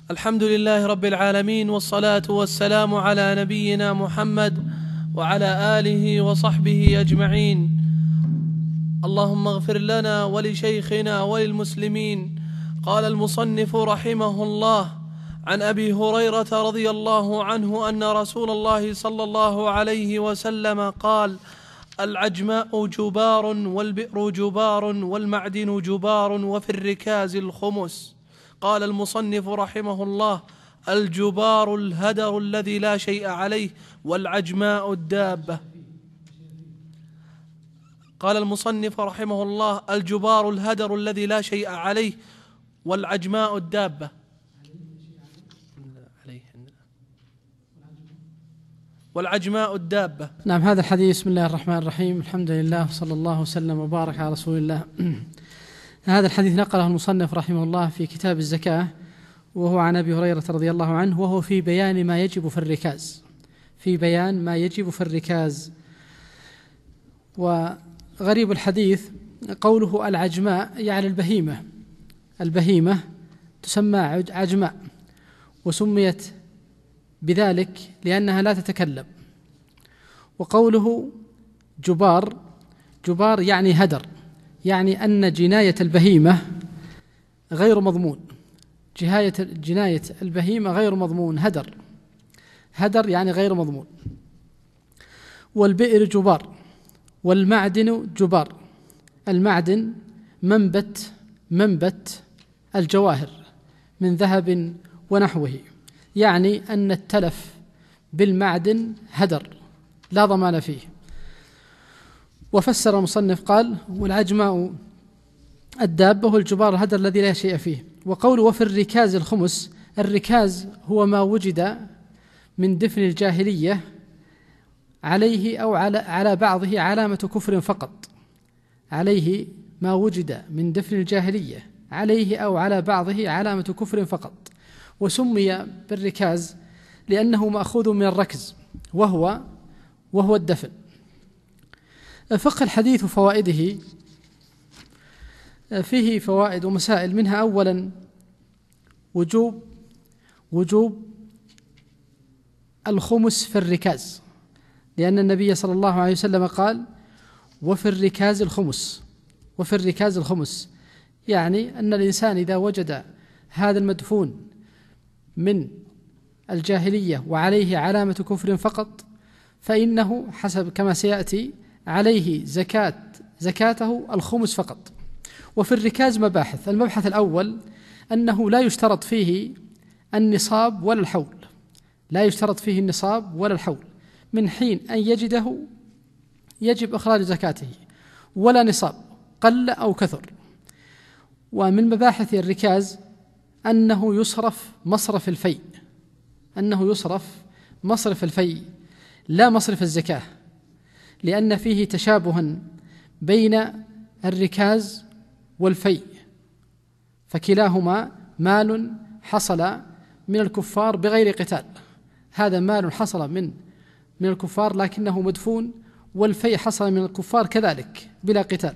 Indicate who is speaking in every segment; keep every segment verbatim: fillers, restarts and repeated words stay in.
Speaker 1: الحمد لله رب العالمين، والصلاة والسلام على نبينا محمد وعلى آله وصحبه أجمعين. اللهم اغفر لنا ولشيخنا وللمسلمين. قال المصنف رحمه الله: عن أبي هريرة رضي الله عنه أن رسول الله صلى الله عليه وسلم قال: العجماء جبار، والبئر جبار، والمعدن جبار، وفي الركاز الخمس. قال المصنف رحمه الله: الجبار الهدر الذي لا شيء عليه، والعجماء الدابة. قال المصنف رحمه الله: الجبار الهدر الذي لا شيء عليه، والعجماء الدابة. والعجماء الدابة.
Speaker 2: نعم، هذا الحديث. بسم الله الرحمن الرحيم، الحمد لله، صلى الله وسلم وبارك على رسول الله. هذا الحديث نقله المصنف رحمه الله في كتاب الزكاة، وهو عن أبي هريرة رضي الله عنه، وهو في بيان ما يجب في الركاز في بيان ما يجب في الركاز. وغريب الحديث قوله العجماء، يعني البهيمة البهيمة تسمى عجماء، وسميت بذلك لأنها لا تتكلم. وقوله جبار جبار يعني هدر، يعني أن جناية البهيمة غير مضمون جناية جناية البهيمة غير مضمون هدر هدر يعني غير مضمون. والبئر جبار، والمعدن جبار. المعدن منبت منبت الجواهر من ذهب ونحوه، يعني أن التلف بالمعدن هدر لا ضمان فيه. وفسر المصنف قال: والعجماء الدابة، والجبار الهدر الذي لا شيء فيه. وقوله وفي الركاز الخمس، الركاز هو ما وجد من دفن الجاهلية عليه أو على, على بعضه علامة كفر فقط عليه ما وجد من دفن الجاهلية عليه أو على بعضه علامة كفر فقط. وسمي بالركاز لأنه مأخوذ من الركز، وهو وهو الدفن. فقه الحديث وفوائده، فيه فوائد ومسائل، منها أولا وجوب وجوب الخمس في الركاز، لأن النبي صلى الله عليه وسلم قال: وفي الركاز الخمس وفي الركاز الخمس يعني أن الإنسان إذا وجد هذا المدفون من الجاهلية وعليه علامة كفر فقط، فإنه حسب كما سيأتي عليه زكاة زكاته الخمس فقط. وفي الركاز مباحث. المبحث الأول أنه لا يشترط فيه النصاب ولا الحول لا يشترط فيه النصاب ولا الحول من حين أن يجده يجب إخراج زكاته، ولا نصاب قل أو كثر. ومن مباحث الركاز أنه يصرف مصرف الفيء أنه يصرف مصرف الفيء لا مصرف الزكاة، لأن فيه تشابها بين الركاز والفيء، فكلاهما مال حصل من الكفار بغير قتال. هذا مال حصل من من الكفار لكنه مدفون، والفيء حصل من الكفار كذلك بلا قتال.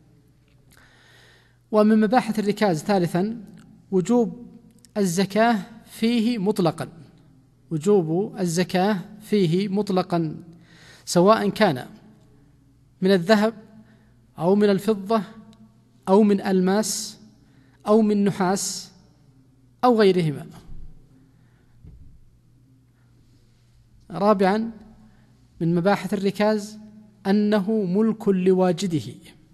Speaker 2: ومن مباحث الركاز ثالثا وجوب الزكاة فيه مطلقا وجوب الزكاة فيه مطلقا سواء كان من الذهب أو من الفضة أو من ألماس أو من نحاس أو غيرهما. رابعا من مباحث الركاز أنه ملك لواجده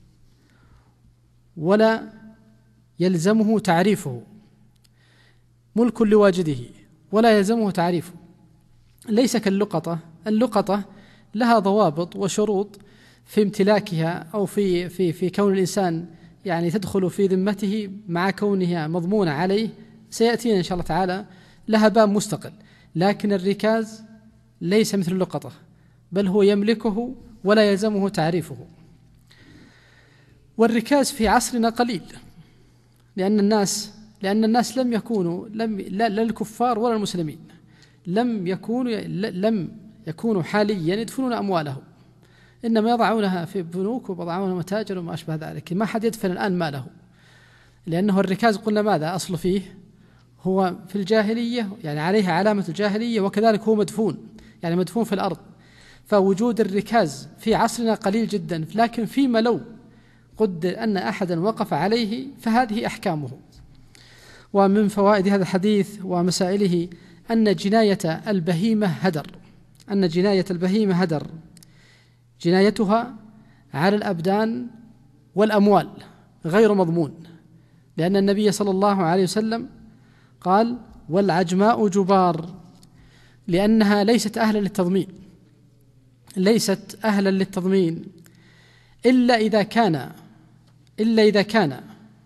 Speaker 2: ولا يلزمه تعريفه ملك لواجده ولا يلزمه تعريفه ليس كاللقطة. اللقطة لها ضوابط وشروط في امتلاكها أو في في في كون الإنسان يعني تدخل في ذمته مع كونها مضمونة عليه، سيأتينا إن شاء الله تعالى، لها باب مستقل. لكن الركاز ليس مثل اللقطة، بل هو يملكه ولا يلزمه تعريفه. والركاز في عصرنا قليل، لأن الناس لأن الناس لم يكونوا لم لا الكفار ولا المسلمين لم يكونوا لم يكونوا حاليا يدفنون أموالهم، إنما يضعونها في بنوك ويضعونها متاجر وما أشبه ذلك. ما حد يدفن الآن ماله، لأنه الركاز قلنا ماذا أصل فيه؟ هو في الجاهلية يعني عليه علامة الجاهلية، وكذلك هو مدفون يعني مدفون في الأرض، فوجود الركاز في عصرنا قليل جدا، لكن فيما لو قدر أن أحدا وقف عليه فهذه أحكامه. ومن فوائد هذا الحديث ومسائله أن جناية البهيمة هدر، أن جناية البهيمة هدر جنايتها على الأبدان والأموال غير مضمون، لأن النبي صلى الله عليه وسلم قال: والعجماء جبار، لأنها ليست أهلا للتضمين، ليست أهلا للتضمين إلا إذا كان إلا إذا كان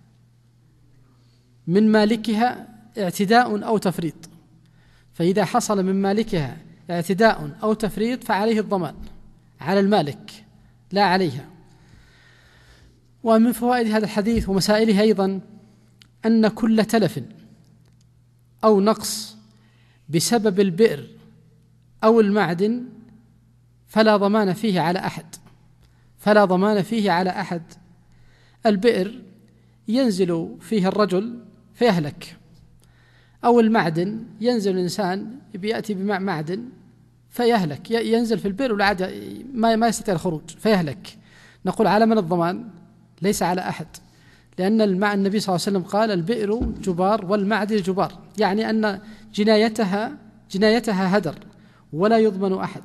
Speaker 2: من مالكها اعتداء أو تفريط، فإذا حصل من مالكها اعتداء أو تفريط فعليه الضمان، على المالك لا عليها. ومن فوائد هذا الحديث ومسائله أيضا أن كل تلف أو نقص بسبب البئر أو المعدن فلا ضمان فيه على أحد، فلا ضمان فيه على أحد. البئر ينزل فيه الرجل فيهلك، أو المعدن ينزل الإنسان بيأتي بمعدن فيهلك، ينزل في البئر والعادة ما ما يستطيع الخروج فيهلك، نقول على من الضمان؟ ليس على أحد، لأن النبي صلى الله عليه وسلم قال: البئر جبار والمعدن جبار، يعني أن جنايتها جنايتها هدر ولا يضمن أحد.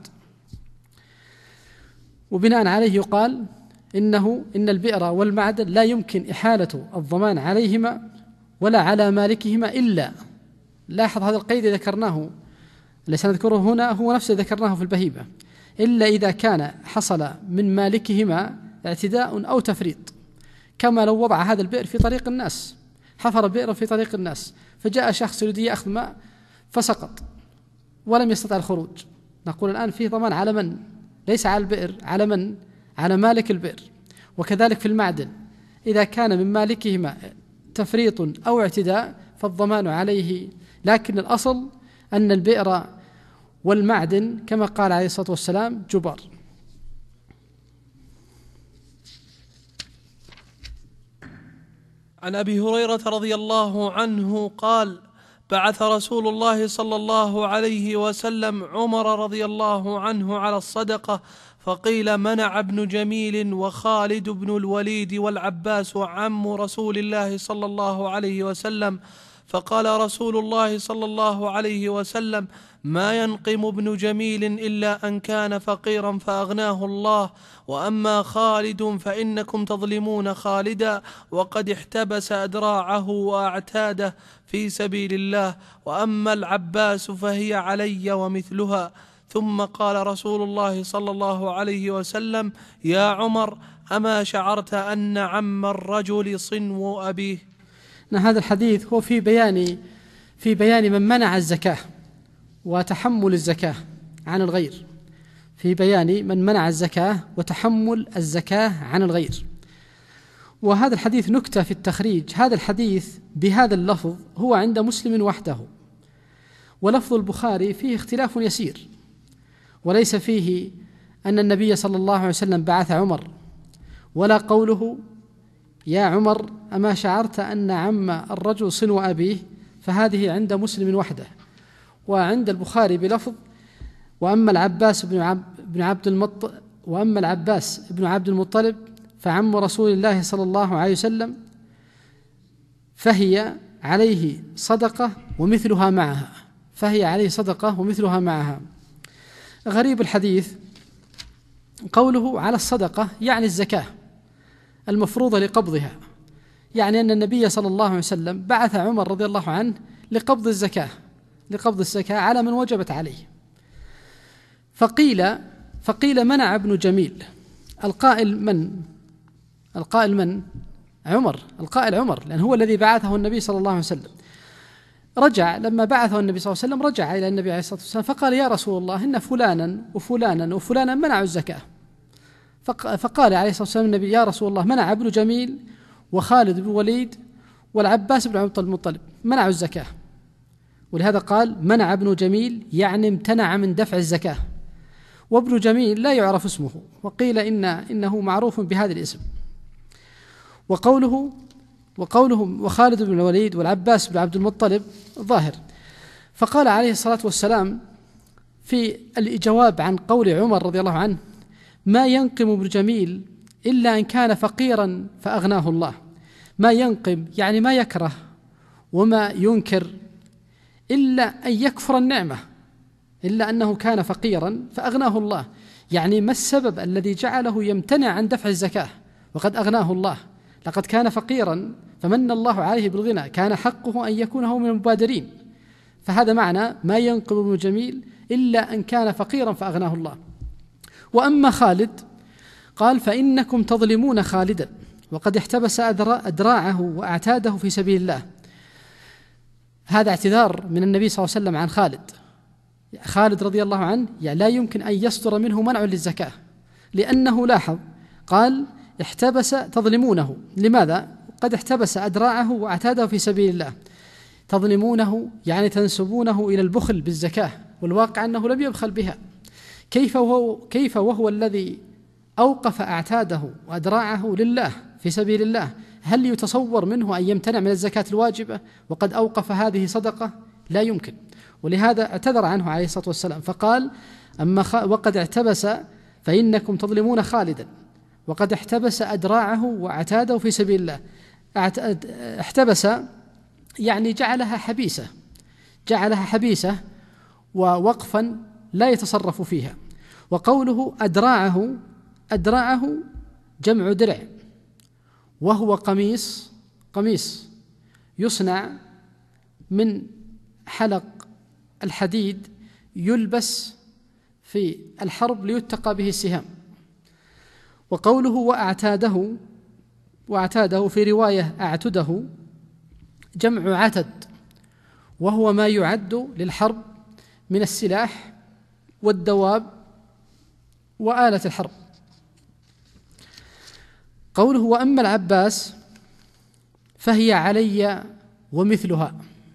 Speaker 2: وبناء عليه يقال إنه إن البئر والمعدن لا يمكن إحالة الضمان عليهما ولا على مالكهما إلا، لاحظ هذا القيد ذكرناه الذي سنذكره هنا هو نفسه ذكرناه في البهيمة، إلا إذا كان حصل من مالكهما اعتداء أو تفريط، كما لو وضع هذا البئر في طريق الناس، حفر بئرا في طريق الناس فجاء شخص يريد يأخذ ماء فسقط ولم يستطع الخروج، نقول الآن فيه ضمان على من؟ ليس على البئر، على من؟ على مالك البئر. وكذلك في المعدن إذا كان من مالكهما تفريط أو اعتداء فالضمان عليه، لكن الأصل أن البئر والمعدن كما قال عليه الصلاة والسلام جبار.
Speaker 1: عن أبي هريرة رضي الله عنه قال: بعث رسول الله صلى الله عليه وسلم عمر رضي الله عنه على الصدقة، فقيل: منع ابن جميل وخالد بن الوليد والعباس عم رسول الله صلى الله عليه وسلم. فقال رسول الله صلى الله عليه وسلم: ما ينقم ابن جميل إلا أن كان فقيرا فأغناه الله، وأما خالد فإنكم تظلمون خالدا وقد احتبس أدراعه وأعتاده في سبيل الله، وأما العباس فهي علي ومثلها. ثم قال رسول الله صلى الله عليه وسلم: يا عمر، أما شعرت أن عم الرجل صنو أبيه؟
Speaker 2: هذا الحديث هو في بيان في بيان من منع الزكاة وتحمل الزكاة عن الغير، في بيان من منع الزكاة وتحمل الزكاة عن الغير. وهذا الحديث نكتة في التخريج، هذا الحديث بهذا اللفظ هو عند مسلم وحده، ولفظ البخاري فيه اختلاف يسير، وليس فيه أن النبي صلى الله عليه وسلم بعث عمر، ولا قوله: يا عمر، أما شعرت أن عم الرجل صنو أبيه، فهذه عند مسلم وحده. وعند البخاري بلفظ: وأما العباس بن عبد بن عبد المطلب وأما العباس بن عبد المطلب فعم رسول الله صلى الله عليه وسلم، فهي عليه صدقة ومثلها معها، فهي عليه صدقة ومثلها معها. غريب الحديث قوله على الصدقة، يعني الزكاة المفروضة لقبضها، يعني أن النبي صلى الله عليه وسلم بعث عمر رضي الله عنه لقبض الزكاة لقبض الزكاة على من وجبت عليه. فقيل فقيل منع ابن جميل. القائل من؟ القائل من؟ عمر، القائل عمر، لأن هو الذي بعثه النبي صلى الله عليه وسلم. رجع لما بعثه النبي صلى الله عليه وسلم، رجع إلى النبي عليه الصلاة والسلام فقال: يا رسول الله، إن فلانا وفلانا وفلانا منعوا الزكاة. فقال عليه الصلاة والسلام النبي: يا رسول الله، منع ابن جميل وخالد بن الوليد والعباس بن عبد المطلب منعوا الزكاة. ولهذا قال: منع ابن جميل، يعني امتنع من دفع الزكاة. وابن جميل لا يعرف اسمه، وقيل إن إنه معروف بهذا الاسم. وقوله وقوله وخالد بن الوليد والعباس بن عبد المطلب ظاهر. فقال عليه الصلاة والسلام في الجواب عن قول عمر رضي الله عنه: ما ينقم ابن جميل إلا أن كان فقيرا فأغناه الله. ما ينقم يعني ما يكره وما ينكر إلا أن يكفر النعمة، إلا أنه كان فقيرا فأغناه الله. يعني ما السبب الذي جعله يمتنع عن دفع الزكاة وقد أغناه الله؟ لقد كان فقيرا فمن الله عليه بالغنى، كان حقه أن يكون هو من المبادرين. فهذا معنى ما ينقم ابن جميل إلا أن كان فقيرا فأغناه الله. وأما خالد قال: فإنكم تظلمون خالدا وقد احتبس أدراعه وأعتاده في سبيل الله. هذا اعتذار من النبي صلى الله عليه وسلم عن خالد. خالد رضي الله عنه يعني لا يمكن أن يصدر منه منع للزكاة، لأنه لاحظ قال: احتبس تظلمونه. لماذا؟ قد احتبس أدراعه وأعتاده في سبيل الله. تظلمونه يعني تنسبونه إلى البخل بالزكاة، والواقع أنه لم يبخل بها. كيف وهو, كيف وهو الذي أوقف أعتاده وأدراعه لله في سبيل الله؟ هل يتصور منه أن يمتنع من الزكاة الواجبة وقد أوقف هذه صدقة؟ لا يمكن. ولهذا اعتذر عنه عليه الصلاة والسلام فقال: أما خ... وقد احتبس فإنكم تظلمون خالدا وقد احتبس أدراعه وأعتاده في سبيل الله. احتبس يعني جعلها حبيسة، جعلها حبيسة ووقفا لا يتصرف فيها. وقوله أدراعه، أدراعه جمع درع، وهو قميص قميص يصنع من حلق الحديد يلبس في الحرب ليتقى به السهام. وقوله وأعتاده، وأعتاده في رواية أعتده جمع عتد، وهو ما يعد للحرب من السلاح والدواب وآلة الحرب. قوله وأما العباس فهي علي ومثلها،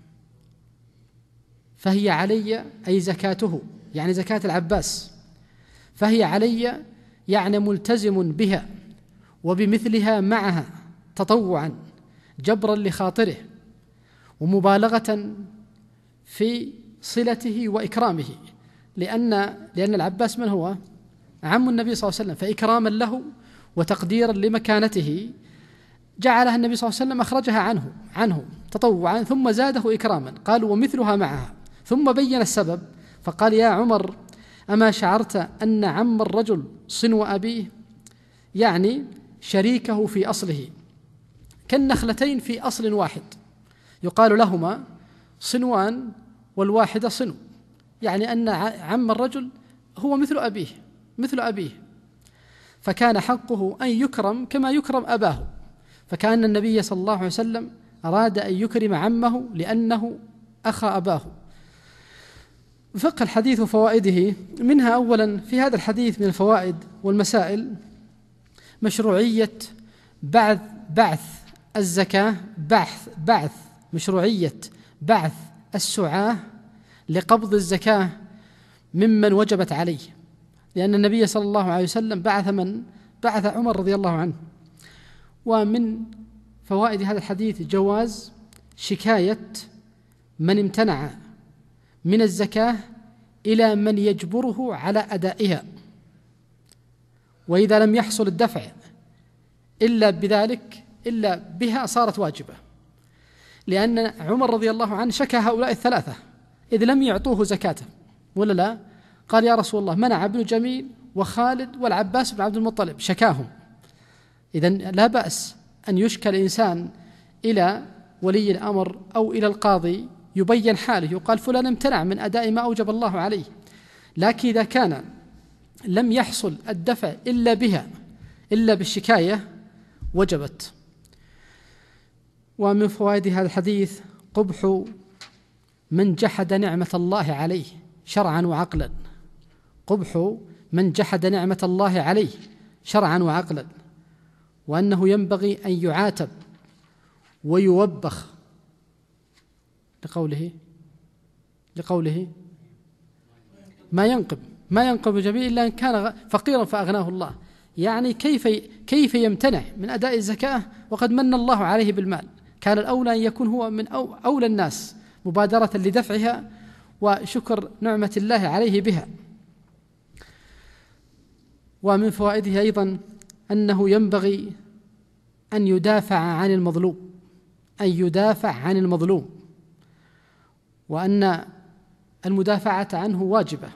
Speaker 2: فهي علي أي زكاته، يعني زكاة العباس، فهي علي يعني ملتزم بها وبمثلها معها تطوعا جبرا لخاطره ومبالغة في صلته وإكرامه، لأن لأن العباس من هو؟ عم النبي صلى الله عليه وسلم، فإكراما له وتقديرا لمكانته جعلها النبي صلى الله عليه وسلم أخرجها عنه عنه تطوعا ثم زاده إكراما. قال ومثلها معها، ثم بين السبب فقال يا عمر أما شعرت أن عم الرجل صنو أبيه، يعني شريكه في أصله، كالنخلتين في أصل واحد يقال لهما صنوان والواحدة صنو، يعني أن عم الرجل هو مثل أبيه مثل أبيه فكان حقه أن يكرم كما يكرم أباه. فكان النبي صلى الله عليه وسلم أراد أن يكرم عمه لأنه أخا أباه. فقه الحديث وفوائده، منها أولا في هذا الحديث من الفوائد والمسائل مشروعية بعث بعث الزكاة بعث بعث مشروعية بعث السعاة لقبض الزكاة ممن وجبت عليه، لأن النبي صلى الله عليه وسلم بعث من؟ بعث عمر رضي الله عنه. ومن فوائد هذا الحديث جواز شكاية من امتنع من الزكاة إلى من يجبره على أدائها، وإذا لم يحصل الدفع إلا بذلك إلا بها صارت واجبة، لأن عمر رضي الله عنه شكى هؤلاء الثلاثة إذ لم يعطوه زكاته ولا لا؟ قال يا رسول الله منع ابن جميل وخالد والعباس بن عبد المطلب، شكاهم. إذن لا بأس أن يشكى الإنسان إلى ولي الأمر أو إلى القاضي يبين حاله، يقال فلان امتنع من أداء ما أوجب الله عليه. لكن إذا كان لم يحصل الدفع إلا بها إلا بالشكاية وجبت. ومن فوائد هذا الحديث قبح من جحد نعمة الله عليه شرعا وعقلا، قبح من جحد نعمة الله عليه شرعا وعقلا، وأنه ينبغي أن يعاتب ويوبخ لقوله لقوله ما ينقب ما ينقب جميع إلا أن كان فقيرا فأغناه الله، يعني كيف كيف يمتنع من أداء الزكاة وقد من الله عليه بالمال؟ كان الأولى أن يكون هو من أولى الناس مبادرة لدفعها وشكر نعمة الله عليه بها. ومن فوائده أيضا أنه ينبغي أن يدافع عن المظلوم، أن يدافع عن المظلوم، وأن المدافعة عنه واجبة،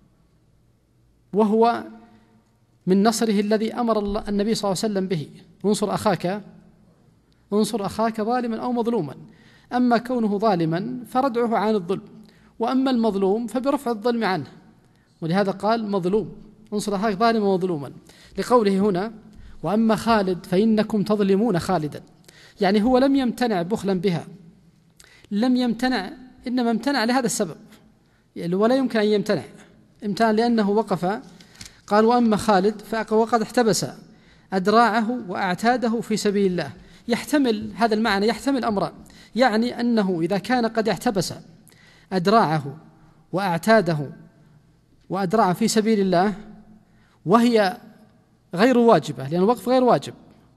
Speaker 2: وهو من نصره الذي أمر النبي صلى الله عليه وسلم به: انصر أخاك انصر أخاك ظالما أو مظلوما. أما كونه ظالما فردعه عن الظلم، وأما المظلوم فبرفع الظلم عنه، ولهذا قال مظلوم، انصر أخاك ظالما ومظلوما، لقوله هنا: وأما خالد فإنكم تظلمون خالدا. يعني هو لم يمتنع بخلا بها، لم يمتنع، إنما امتنع لهذا السبب، ولا يمكن أن يمتنع، امتنع لأنه وقف. قال: وأما خالد فقد احتبس أدراعه وأعتاده في سبيل الله. يحتمل هذا المعنى، يحتمل أمران، يعني أنه إذا كان قد احتبس أدراعه وأعتاده وأدراعه في سبيل الله وهي غير واجبة، لأن الوقف غير واجب،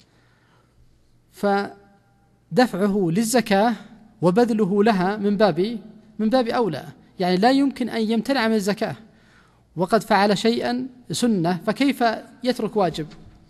Speaker 2: فدفعه للزكاة وبذله لها من باب من باب أولى. يعني لا يمكن أن يمتنع من الزكاة وقد فعل شيئا سنة، فكيف يترك واجب؟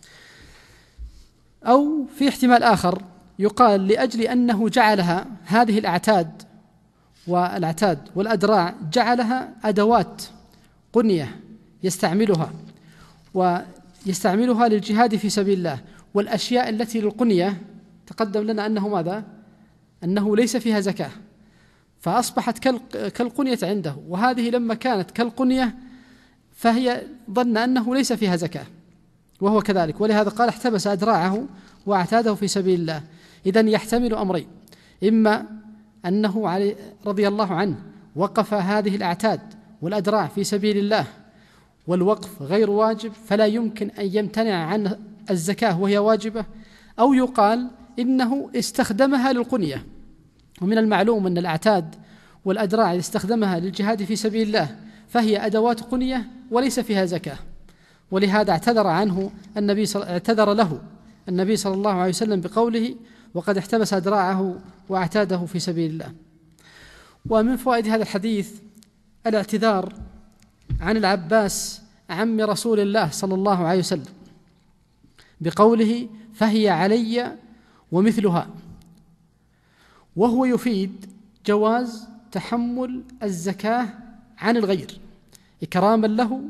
Speaker 2: أو في احتمال آخر يقال: لأجل أنه جعلها هذه الأعتاد والأعتاد والأدراع جعلها أدوات قنية يستعملها ويستعملها للجهاد في سبيل الله، والأشياء التي للقنية تقدم لنا أنه ماذا؟ أنه ليس فيها زكاة، فأصبحت كالقنية عنده، وهذه لما كانت كالقنية فهي ظن أنه ليس فيها زكاة وهو كذلك، ولهذا قال: احتبس أدراعه واعتاده في سبيل الله. إذن يحتمل أمرين: إما أنه علي رضي الله عنه وقف هذه الأعتاد والأدراع في سبيل الله والوقف غير واجب فلا يمكن أن يمتنع عن الزكاة وهي واجبة، أو يقال إنه استخدمها للقنية، ومن المعلوم أن الأعتاد والأدراع استخدمها للجهاد في سبيل الله فهي أدوات قنية وليس فيها زكاة، ولهذا اعتذر عنه النبي صل... اعتذر له النبي صلى الله عليه وسلم بقوله: وقد احتبس أدراعه واعتاده في سبيل الله. ومن فوائد هذا الحديث الاعتذار عن العباس عم رسول الله صلى الله عليه وسلم بقوله: فهي علي ومثلها، وهو يفيد جواز تحمل الزكاة عن الغير إكراما له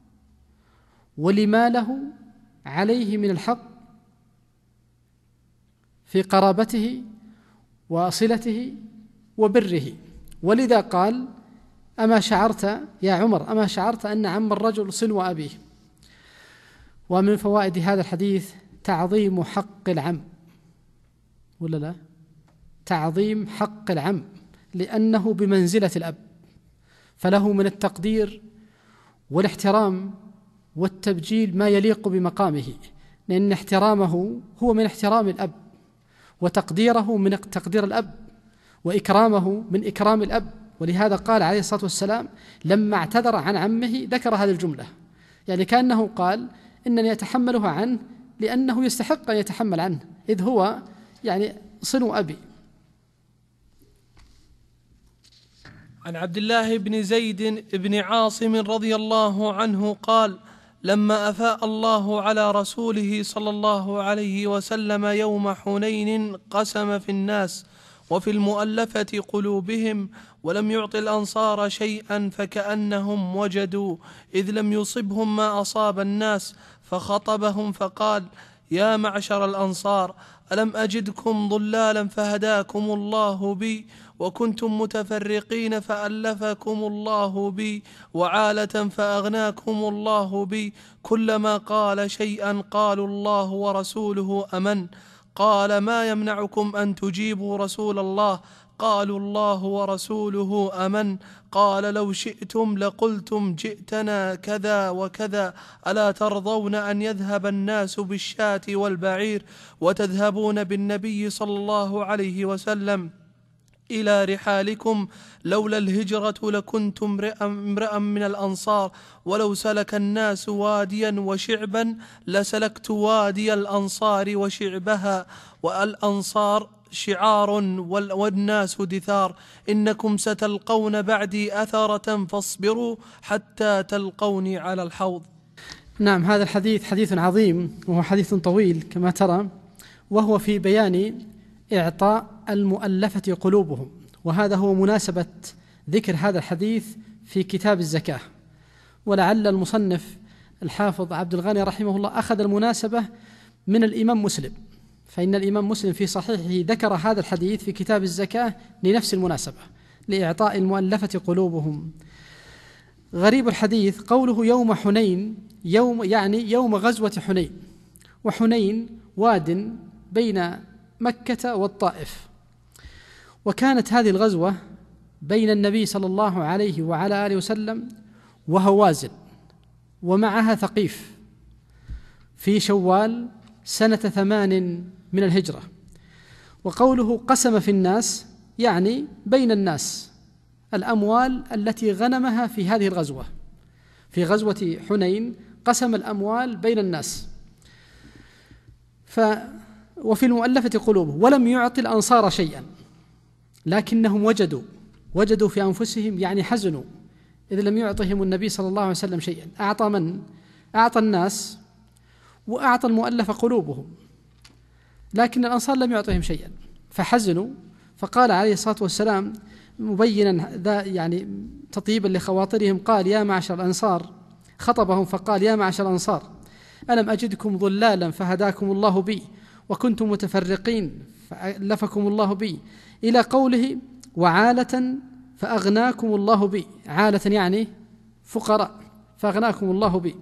Speaker 2: ولما له عليه من الحق في قرابته وصلته وبره. ولذا قال: أما شعرت يا عمر أما شعرت أن عم الرجل صنو أبيه. ومن فوائد هذا الحديث تعظيم حق العم، ولا لا؟ تعظيم حق العم، لأنه بمنزلة الأب، فله من التقدير والاحترام والتبجيل ما يليق بمقامه، لأن احترامه هو من احترام الأب، وتقديره من تقدير الأب، وإكرامه من إكرام الأب. ولهذا قال عليه الصلاة والسلام لما اعتذر عن عمه ذكر هذه الجملة، يعني كأنه قال: إنني أتحملها عنه لأنه يستحق أن يتحمل عنه، إذ هو يعني صنو أبي.
Speaker 1: عن عبد الله بن زيد بن عاصم رضي الله عنه قال: لما أفاء الله على رسوله صلى الله عليه وسلم يوم حنين قسم في الناس وفي المؤلفة قلوبهم، ولم يعط الأنصار شيئا فكأنهم وجدوا إذ لم يصبهم ما أصاب الناس، فخطبهم فقال: يا معشر الأنصار، ألم أجدكم ضلالا فهداكم الله بي، وكنتم متفرقين فألفكم الله بي، وعالة فأغناكم الله بي، كلما قال شيئا قالوا الله ورسوله أمن. قال: ما يمنعكم أن تجيبوا رسول الله؟ قالوا: الله ورسوله أمن. قال: لو شئتم لقلتم جئتنا كذا وكذا، ألا ترضون أن يذهب الناس بالشاة والبعير وتذهبون بالنبي صلى الله عليه وسلم؟ إلى رحالكم لولا الهجرة لكنت امرأ من الأنصار ولو سلك الناس واديا وشعبا لسلكت وادي الأنصار وشعبها والأنصار شعار والناس دثار إنكم ستلقون بعدي أثرة فاصبروا حتى تلقوني على الحوض.
Speaker 2: نعم، هذا الحديث حديث عظيم وهو حديث طويل كما ترى، وهو في بيان إعطاء المؤلفة قلوبهم، وهذا هو مناسبة ذكر هذا الحديث في كتاب الزكاة. ولعل المصنف الحافظ عبد الغني رحمه الله أخذ المناسبة من الإمام مسلم، فإن الإمام مسلم في صحيحه ذكر هذا الحديث في كتاب الزكاة لنفس المناسبة، لإعطاء المؤلفة قلوبهم. غريب الحديث قوله يوم حنين، يوم يعني يوم غزوة حنين، وحنين واد بين مكة والطائف، وكانت هذه الغزوة بين النبي صلى الله عليه وعلى آله وسلم وهوازن ومعها ثقيف في شوال سنة ثمان من الهجرة. وقوله قسم في الناس يعني بين الناس الأموال التي غنمها في هذه الغزوة. في غزوة حنين قسم الأموال بين الناس. ف وفي المؤلفة قلوبهم، ولم يعطي الأنصار شيئا، لكنهم وجدوا وجدوا في أنفسهم يعني حزنوا إذ لم يعطهم النبي صلى الله عليه وسلم شيئا. أعطى من؟ أعطى الناس وأعطى المؤلفة قلوبهم، لكن الأنصار لم يعطهم شيئا فحزنوا. فقال عليه الصلاة والسلام مبينا ذا يعني تطيبا لخواطرهم، قال يا معشر الأنصار، خطبهم فقال يا معشر الأنصار ألم أجدكم ضلالا فهداكم الله بي، وكنتم متفرقين فألفكم الله بي، إلى قوله وعالة فأغناكم الله بي. عالة يعني فقراء، فأغناكم الله بي.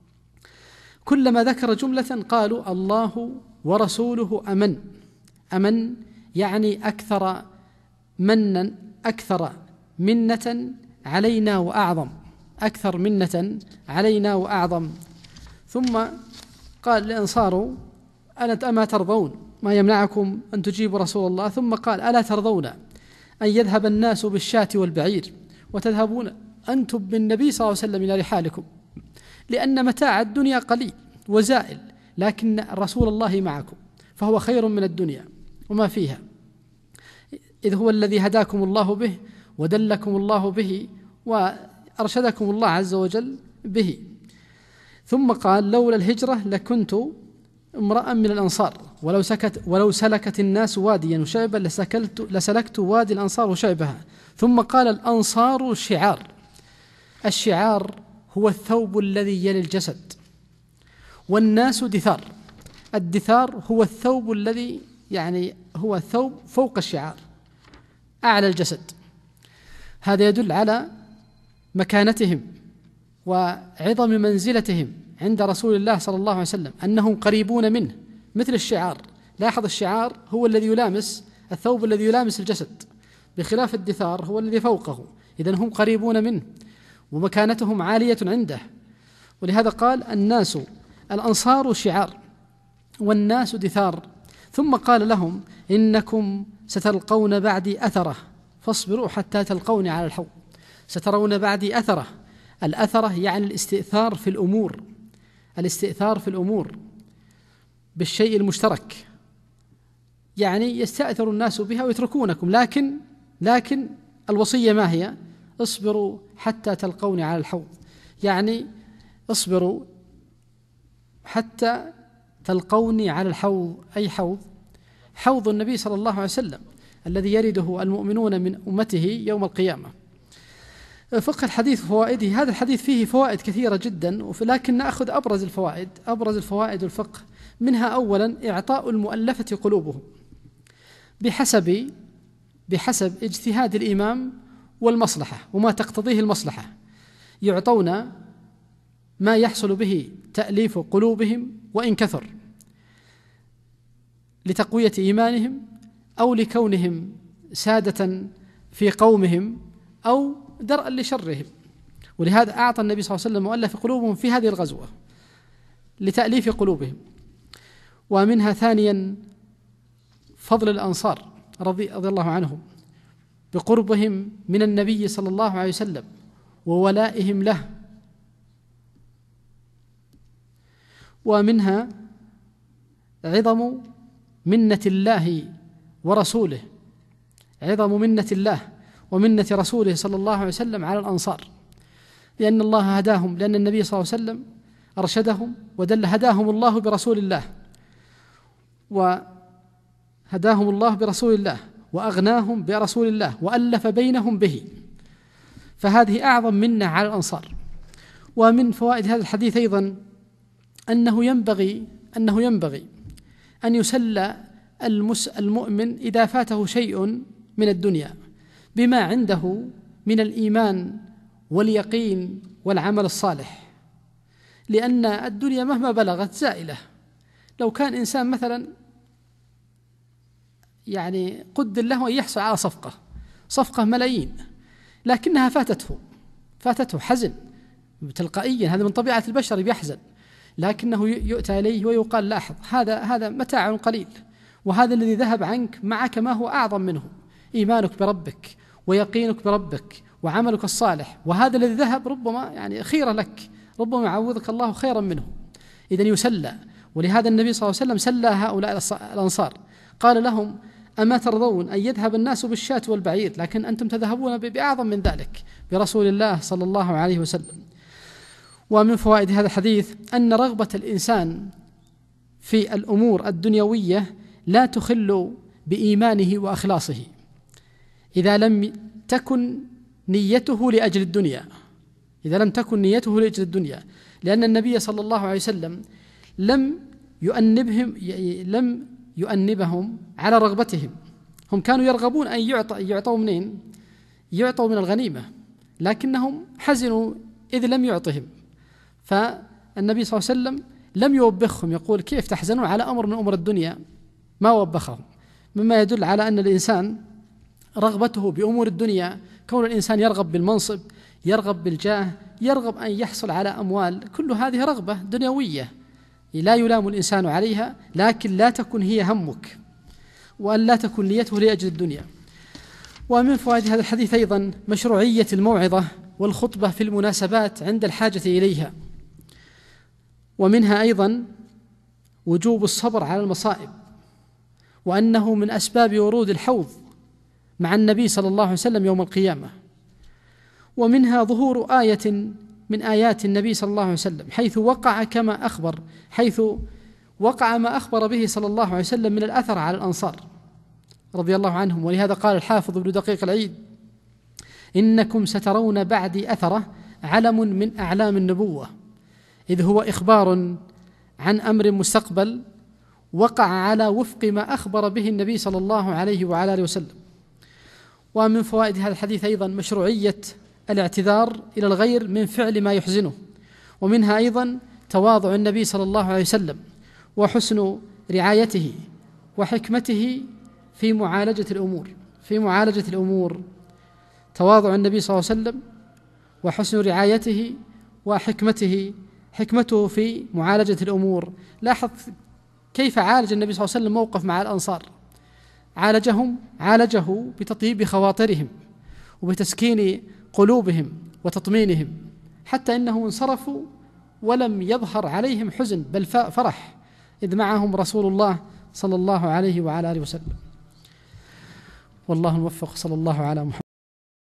Speaker 2: كلما ذكر جملة قالوا الله ورسوله أمن. أمن يعني أكثر منا، أكثر منة علينا وأعظم، أكثر منة علينا وأعظم. ثم قال الأنصار أما ترضون ما يمنعكم أن تجيبوا رسول الله؟ ثم قال ألا ترضون أن يذهب الناس بالشاة والبعير وتذهبون أنتم بالنبي صلى الله عليه وسلم إلى رحالكم، لأن متاع الدنيا قليل وزائل، لكن رسول الله معكم فهو خير من الدنيا وما فيها، إذ هو الذي هداكم الله به ودلكم الله به وأرشدكم الله عز وجل به. ثم قال لولا الهجرة لكنت امرأ من الأنصار ولو سكت ولو سلكت الناس واديا وشعبا لسكلت لسلكت وادي الأنصار وشعبها. ثم قال الأنصار شعار. الشعار هو الثوب الذي يلي الجسد، والناس دثار. الدثار هو الثوب الذي يعني هو الثوب فوق الشعار أعلى الجسد. هذا يدل على مكانتهم وعظم منزلتهم عند رسول الله صلى الله عليه وسلم، أنهم قريبون منه مثل الشعار. لاحظ الشعار هو الذي يلامس الثوب الذي يلامس الجسد، بخلاف الدثار هو الذي فوقه، إذن هم قريبون منه ومكانتهم عالية عنده. ولهذا قال الناس الأنصار شعار والناس دثار. ثم قال لهم إنكم ستلقون بعدي أثرة فاصبروا حتى تلقوني على الحوض. سترون بعدي أثرة. الأثرة يعني الاستئثار في الأمور، الاستئثار في الأمور بالشيء المشترك، يعني يستأثر الناس بها ويتركونكم، لكن لكن الوصية ما هي؟ اصبروا حتى تلقوني على الحوض، يعني اصبروا حتى تلقوني على الحوض. أي حوض؟ حوض النبي صلى الله عليه وسلم الذي يرده المؤمنون من أمته يوم القيامة. فقه الحديث وفوائده، هذا الحديث فيه فوائد كثيرة جدا، لكن نأخذ أبرز الفوائد. أبرز الفوائد الفقه منها أولا إعطاء المؤلفة قلوبهم بحسب بحسب اجتهاد الإمام والمصلحة وما تقتضيه المصلحة، يعطون ما يحصل به تأليف قلوبهم وإن كثر، لتقوية إيمانهم أو لكونهم سادة في قومهم أو درءا لشرهم. ولهذا أعطى النبي صلى الله عليه وسلم مؤلف قلوبهم في هذه الغزوة لتأليف قلوبهم. ومنها ثانيا فضل الأنصار رضي الله عنهم بقربهم من النبي صلى الله عليه وسلم وولائهم له. ومنها عظم منة الله ورسوله، عظم منة الله ومنة رسوله صلى الله عليه وسلم على الأنصار، لأن الله هداهم، لأن النبي صلى الله عليه وسلم أرشدهم ودل، هداهم الله برسول الله، وهداهم الله برسول الله وأغناهم برسول الله وألف بينهم به، فهذه أعظم منة على الأنصار. ومن فوائد هذا الحديث أيضا أنه ينبغي أنه ينبغي أن يسلى المؤمن إذا فاته شيء من الدنيا بما عنده من الإيمان واليقين والعمل الصالح، لأن الدنيا مهما بلغت زائلة. لو كان إنسان مثلا يعني قدر له أن يحصل على صفقة صفقة ملايين، لكنها فاتته فاتته حزن تلقائيا، هذا من طبيعة البشر، بيحزن، لكنه يؤتى إليه ويقال لاحظ هذا هذا متاع قليل، وهذا الذي ذهب عنك معك ما هو أعظم منه، إيمانك بربك ويقينك بربك وعملك الصالح، وهذا الذي ذهب ربما يعني خير لك، ربما يعوضك الله خيرا منه. إذن يسلى، ولهذا النبي صلى الله عليه وسلم سلى هؤلاء الأنصار، قال لهم أما ترضون أن يذهب الناس بالشاة والبعير، لكن أنتم تذهبون بأعظم من ذلك برسول الله صلى الله عليه وسلم. ومن فوائد هذا الحديث أن رغبة الإنسان في الأمور الدنيوية لا تخل بإيمانه وأخلاصه إذا لم تكن نيته لأجل الدنيا، إذا لم تكن نيته لأجل الدنيا، لأن النبي صلى الله عليه وسلم لم يؤنبهم لم يؤنبهم على رغبتهم، هم كانوا يرغبون أن يعطوا يعطوا منين؟ يعطوا من الغنيمة، لكنهم حزنوا إذ لم يعطهم، فالنبي صلى الله عليه وسلم لم يوبخهم، يقول كيف تحزنون على أمر من أمور الدنيا، ما وبخهم، مما يدل على أن الإنسان رغبته بأمور الدنيا، كون الإنسان يرغب بالمنصب، يرغب بالجاه، يرغب أن يحصل على أموال، كل هذه رغبة دنيوية لا يلام الإنسان عليها، لكن لا تكن هي همك، وأن لا تكن نيته لأجل الدنيا. ومن فوائد هذا الحديث أيضا مشروعية الموعظة والخطبة في المناسبات عند الحاجة إليها، ومنها أيضا وجوب الصبر على المصائب، وأنه من أسباب ورود الحوض مع النبي صلى الله عليه وسلم يوم القيامة. ومنها ظهور آية من آيات النبي صلى الله عليه وسلم حيث وقع كما أخبر حيث وقع ما أخبر به صلى الله عليه وسلم من الأثر على الأنصار رضي الله عنهم. ولهذا قال الحافظ ابن دقيق العيد: إنكم سترون بعدي أثره علم من أعلام النبوة، إذ هو إخبار عن أمر مستقبل وقع على وفق ما أخبر به النبي صلى الله عليه وعلى آله وسلم. ومن فوائد هذا الحديث أيضا مشروعية الاعتذار إلى الغير من فعل ما يحزنه، ومنها أيضا تواضع النبي صلى الله عليه وسلم وحسن رعايته وحكمته في معالجة الأمور في معالجة الأمور تواضع النبي صلى الله عليه وسلم وحسن رعايته وحكمته حكمته في معالجة الأمور. لاحظ كيف عالج النبي صلى الله عليه وسلم موقف مع الأنصار، عالجهم عالجه بتطيب خواطرهم وبتسكين قلوبهم وتطمينهم، حتى إنه انصرفوا ولم يظهر عليهم حزن بل فرح، إذ معهم رسول الله صلى الله عليه وعلى آله وسلم. والله الموفق، صلى الله على محمد.